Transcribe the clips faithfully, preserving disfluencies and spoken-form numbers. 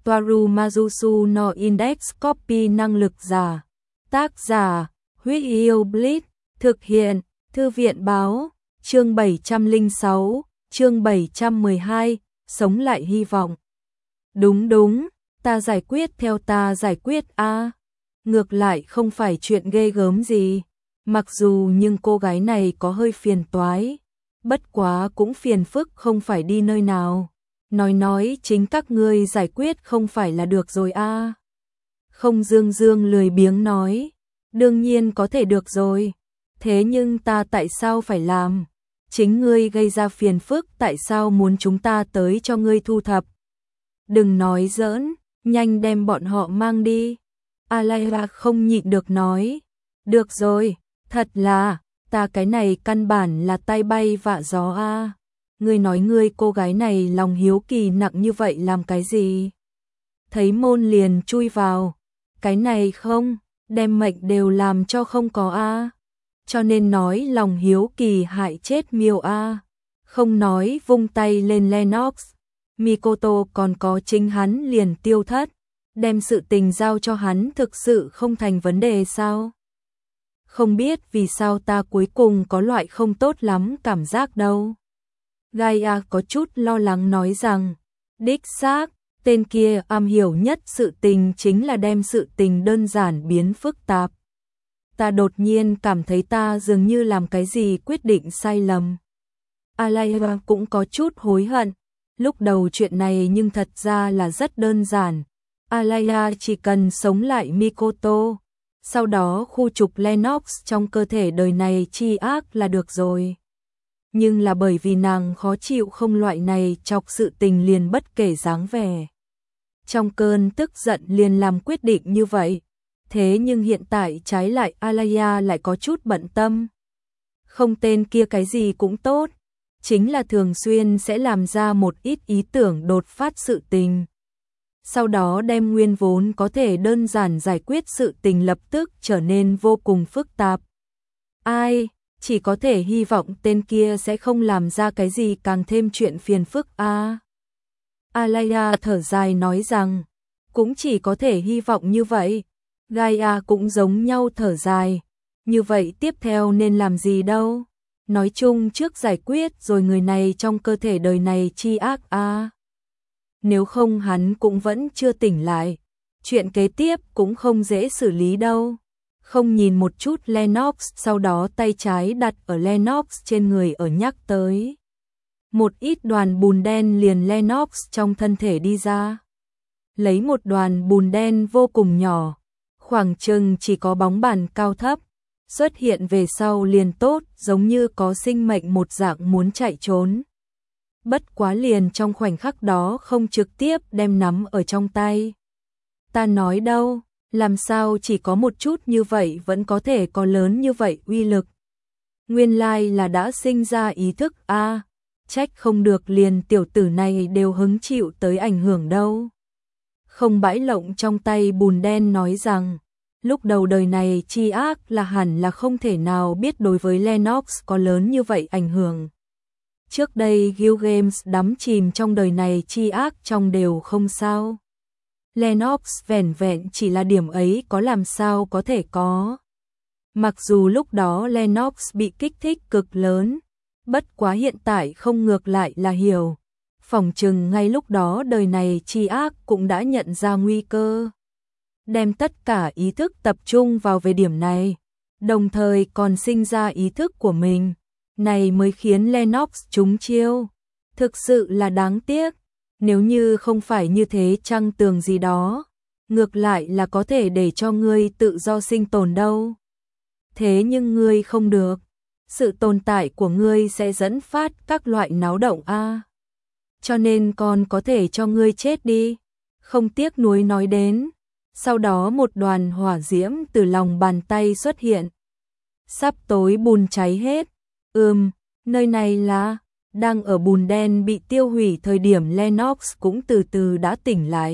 Toaru Majusu no Index Copy năng lực giả. Tác giả, Huyết Yêu Blitz, thực hiện, Thư viện báo, chương bảy trăm lẻ sáu, chương bảy trăm mười hai, sống lại hy vọng. Đúng đúng, ta giải quyết theo ta giải quyết a. À. Ngược lại không phải chuyện ghê gớm gì, mặc dù nhưng cô gái này có hơi phiền toái, bất quá cũng phiền phức không phải đi nơi nào. Nói nói chính các ngươi giải quyết không phải là được rồi a. À. Không Dương Dương lười biếng nói, đương nhiên có thể được rồi, thế nhưng ta tại sao phải làm? Chính ngươi gây ra phiền phức, tại sao muốn chúng ta tới cho ngươi thu thập? Đừng nói giỡn, nhanh đem bọn họ mang đi. Alaya không nhịn được nói, được rồi, thật là, ta cái này căn bản là tay bay vạ gió a. À. Ngươi nói ngươi cô gái này lòng hiếu kỳ nặng như vậy làm cái gì? Thấy môn liền chui vào, cái này không, đem mệnh đều làm cho không có a. À. Cho nên nói lòng hiếu kỳ hại chết miêu a. À. Không nói vung tay lên Lennox, Mikoto còn có chính hắn liền tiêu thất, đem sự tình giao cho hắn thực sự không thành vấn đề sao? Không biết vì sao ta cuối cùng có loại không tốt lắm cảm giác đâu. Gaia có chút lo lắng nói rằng, đích xác, tên kia am hiểu nhất sự tình chính là đem sự tình đơn giản biến phức tạp. Ta đột nhiên cảm thấy ta dường như làm cái gì quyết định sai lầm. Alaya cũng có chút hối hận, lúc đầu chuyện này nhưng thật ra là rất đơn giản. Alaya chỉ cần sống lại Mikoto, sau đó khu trục Lennox trong cơ thể đời này chi ác là được rồi. Nhưng là bởi vì nàng khó chịu không loại này chọc sự tình liền bất kể dáng vẻ. Trong cơn tức giận liền làm quyết định như vậy. Thế nhưng hiện tại trái lại Alaya lại có chút bận tâm. Không tên kia cái gì cũng tốt, chính là thường xuyên sẽ làm ra một ít ý tưởng đột phát sự tình. Sau đó đem nguyên vốn có thể đơn giản giải quyết sự tình lập tức trở nên vô cùng phức tạp. Ai, chỉ có thể hy vọng tên kia sẽ không làm ra cái gì càng thêm chuyện phiền phức a. À. Alaya thở dài nói rằng, cũng chỉ có thể hy vọng như vậy. Gaia cũng giống nhau thở dài, như vậy tiếp theo nên làm gì đâu? Nói chung trước giải quyết rồi người này trong cơ thể đời này chi ác a. À. Nếu không hắn cũng vẫn chưa tỉnh lại, chuyện kế tiếp cũng không dễ xử lý đâu. Không nhìn một chút Lennox, sau đó tay trái đặt ở Lennox trên người ở nhắc tới. Một ít đoàn bùn đen liền Lennox trong thân thể đi ra. Lấy một đoàn bùn đen vô cùng nhỏ, khoảng chừng chỉ có bóng bàn cao thấp, xuất hiện về sau liền tốt, giống như có sinh mệnh một dạng muốn chạy trốn. Bất quá liền trong khoảnh khắc đó không trực tiếp đem nắm ở trong tay. Ta nói đâu, làm sao chỉ có một chút như vậy vẫn có thể có lớn như vậy uy lực. Nguyên lai là đã sinh ra ý thức a, à, trách không được liền tiểu tử này đều hứng chịu tới ảnh hưởng đâu. Không bãi lộng trong tay bùn đen nói rằng, lúc đầu đời này chi ác là hẳn là không thể nào biết đối với Lennox có lớn như vậy ảnh hưởng. Trước đây Gilgamesh đắm chìm trong đời này chi ác trong đều không sao. Lennox vẻn vẹn chỉ là điểm ấy có làm sao có thể có. Mặc dù lúc đó Lennox bị kích thích cực lớn, bất quá hiện tại không ngược lại là hiểu. Phỏng chừng ngay lúc đó đời này chi ác cũng đã nhận ra nguy cơ. Đem tất cả ý thức tập trung vào về điểm này, đồng thời còn sinh ra ý thức của mình. Này mới khiến Lennox trúng chiêu. Thực sự là đáng tiếc. Nếu như không phải như thế trăng tường gì đó, ngược lại là có thể để cho ngươi tự do sinh tồn đâu. Thế nhưng ngươi không được. Sự tồn tại của ngươi sẽ dẫn phát các loại náo động a. À. Cho nên còn có thể cho ngươi chết đi. Không tiếc nuối nói đến. Sau đó một đoàn hỏa diễm từ lòng bàn tay xuất hiện. Sắp tối bùn cháy hết. Ừm, nơi này là, đang ở bùn đen bị tiêu hủy thời điểm Lennox cũng từ từ đã tỉnh lại.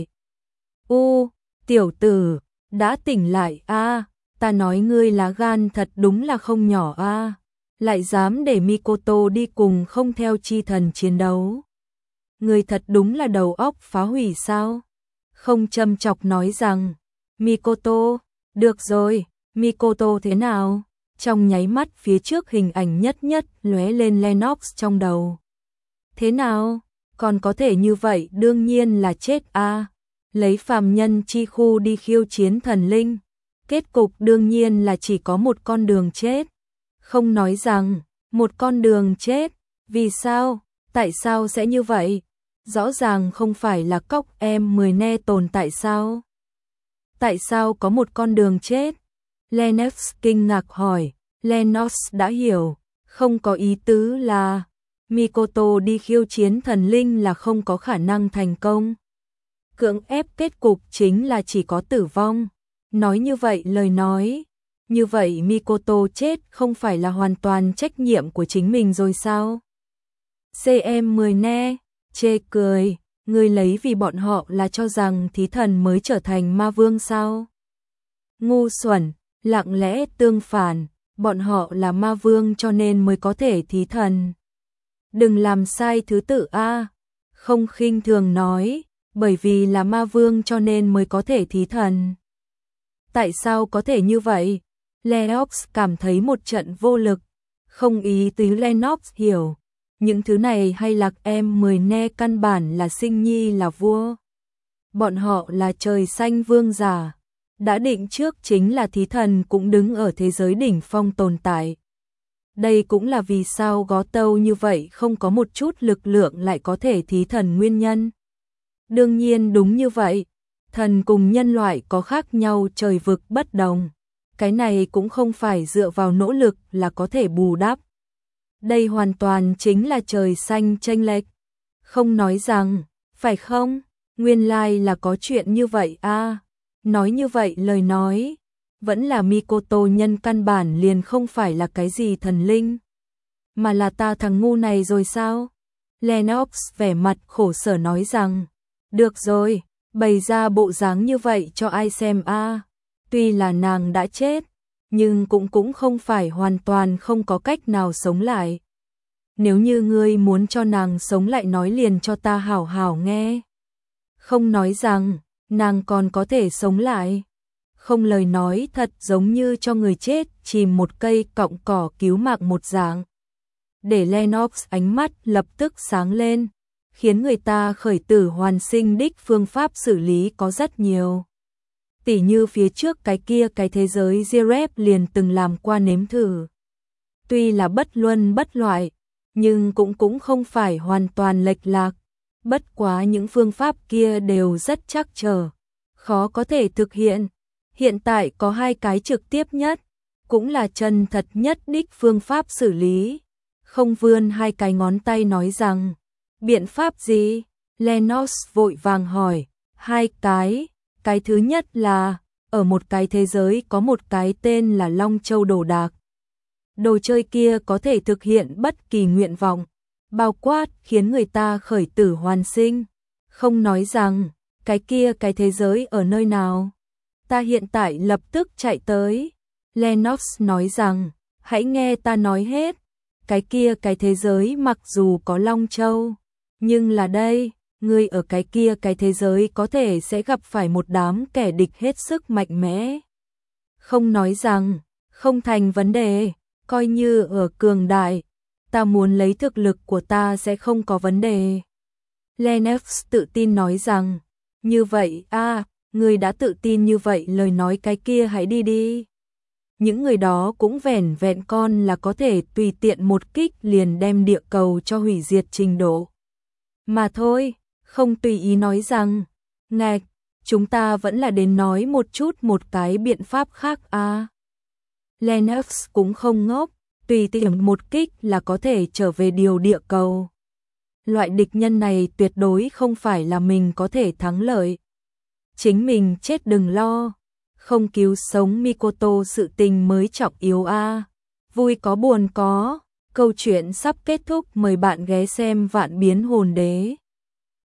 U, tiểu tử, đã tỉnh lại a, à, ta nói ngươi lá gan thật đúng là không nhỏ a, à. Lại dám để Mikoto đi cùng không theo chi thần chiến đấu. Ngươi thật đúng là đầu óc phá hủy sao? không châm chọc nói rằng, Mikoto, được rồi, Mikoto thế nào? Trong nháy mắt phía trước hình ảnh nhất nhất lóe lên Lennox trong đầu. Thế nào? Còn có thể như vậy đương nhiên là chết a. À. Lấy phàm nhân chi khu đi khiêu chiến thần linh. Kết cục đương nhiên là chỉ có một con đường chết. Không nói rằng, một con đường chết. Vì sao? Tại sao sẽ như vậy? Rõ ràng không phải là cóc em mười ne tồn tại sao? Tại sao có một con đường chết? Lennox kinh ngạc hỏi. Lennox đã hiểu, không có ý tứ là Mikoto đi khiêu chiến thần linh là không có khả năng thành công. Cưỡng ép kết cục chính là chỉ có tử vong. Nói như vậy lời nói, như vậy Mikoto chết không phải là hoàn toàn trách nhiệm của chính mình rồi sao? xê em mười ne, chê cười, người lấy vì bọn họ là cho rằng thí thần mới trở thành ma vương sao? Ngu xuẩn, lặng lẽ tương phản, bọn họ là ma vương cho nên mới có thể thí thần. Đừng làm sai thứ tự a, không khinh thường nói, bởi vì là ma vương cho nên mới có thể thí thần. Tại sao có thể như vậy? Lennox cảm thấy một trận vô lực, không ý tứ Lennox hiểu. Những thứ này hay lạc em mười ne căn bản là sinh nhi là vua. Bọn họ là trời xanh vương giả. Đã định trước chính là thí thần cũng đứng ở thế giới đỉnh phong tồn tại. Đây cũng là vì sao gó tâu như vậy không có một chút lực lượng lại có thể thí thần nguyên nhân. Đương nhiên đúng như vậy, thần cùng nhân loại có khác nhau trời vực bất đồng. Cái này cũng không phải dựa vào nỗ lực là có thể bù đắp. Đây hoàn toàn chính là trời xanh chênh lệch. Không nói rằng, phải không? Nguyên lai là có chuyện như vậy a. À, nói như vậy lời nói, vẫn là Mikoto nhân căn bản liền không phải là cái gì thần linh, mà là ta thằng ngu này rồi sao? Lennox vẻ mặt khổ sở nói rằng, được rồi, bày ra bộ dáng như vậy cho ai xem a. À, tuy là nàng đã chết, nhưng cũng cũng không phải hoàn toàn không có cách nào sống lại. Nếu như ngươi muốn cho nàng sống lại nói liền cho ta hảo hảo nghe. Không nói rằng, nàng còn có thể sống lại. Không lời nói thật giống như cho người chết chìm một cây cọng cỏ cứu mạng một dạng. Để Lennox ánh mắt lập tức sáng lên, khiến người ta khởi tử hoàn sinh đích phương pháp xử lý có rất nhiều. Tỉ như phía trước cái kia cái thế giới Jirep liền từng làm qua nếm thử. Tuy là bất luân bất loại, nhưng cũng cũng không phải hoàn toàn lệch lạc. Bất quá những phương pháp kia đều rất trắc trở, khó có thể thực hiện. Hiện tại có hai cái trực tiếp nhất, cũng là chân thật nhất đích phương pháp xử lý. Không vươn hai cái ngón tay nói rằng, biện pháp gì? Lennox vội vàng hỏi, hai cái. Cái thứ nhất là, ở một cái thế giới có một cái tên là Long Châu Đồ Đạc. Đồ chơi kia có thể thực hiện bất kỳ nguyện vọng, bao quát khiến người ta khởi tử hoàn sinh. Không nói rằng, cái kia cái thế giới ở nơi nào? Ta hiện tại lập tức chạy tới. Lennox nói rằng, hãy nghe ta nói hết. Cái kia cái thế giới mặc dù có Long Châu, nhưng là đây, ngươi ở cái kia cái thế giới có thể sẽ gặp phải một đám kẻ địch hết sức mạnh mẽ. Không nói rằng, không thành vấn đề, coi như ở cường đại, ta muốn lấy thực lực của ta sẽ không có vấn đề. Lennox tự tin nói rằng, như vậy a, à, ngươi đã tự tin như vậy lời nói cái kia hãy đi đi. Những người đó cũng vẻn vẹn con là có thể tùy tiện một kích liền đem địa cầu cho hủy diệt trình độ. Mà thôi, không tùy ý nói rằng, ngạch, chúng ta vẫn là đến nói một chút một cái biện pháp khác a. À. Lennox cũng không ngốc, tùy tiện một kích là có thể trở về điều địa cầu. Loại địch nhân này tuyệt đối không phải là mình có thể thắng lợi. Chính mình chết đừng lo, không cứu sống Mikoto sự tình mới trọng yếu a. À. Vui có buồn có, câu chuyện sắp kết thúc, mời bạn ghé xem Vạn Biến Hồn Đế.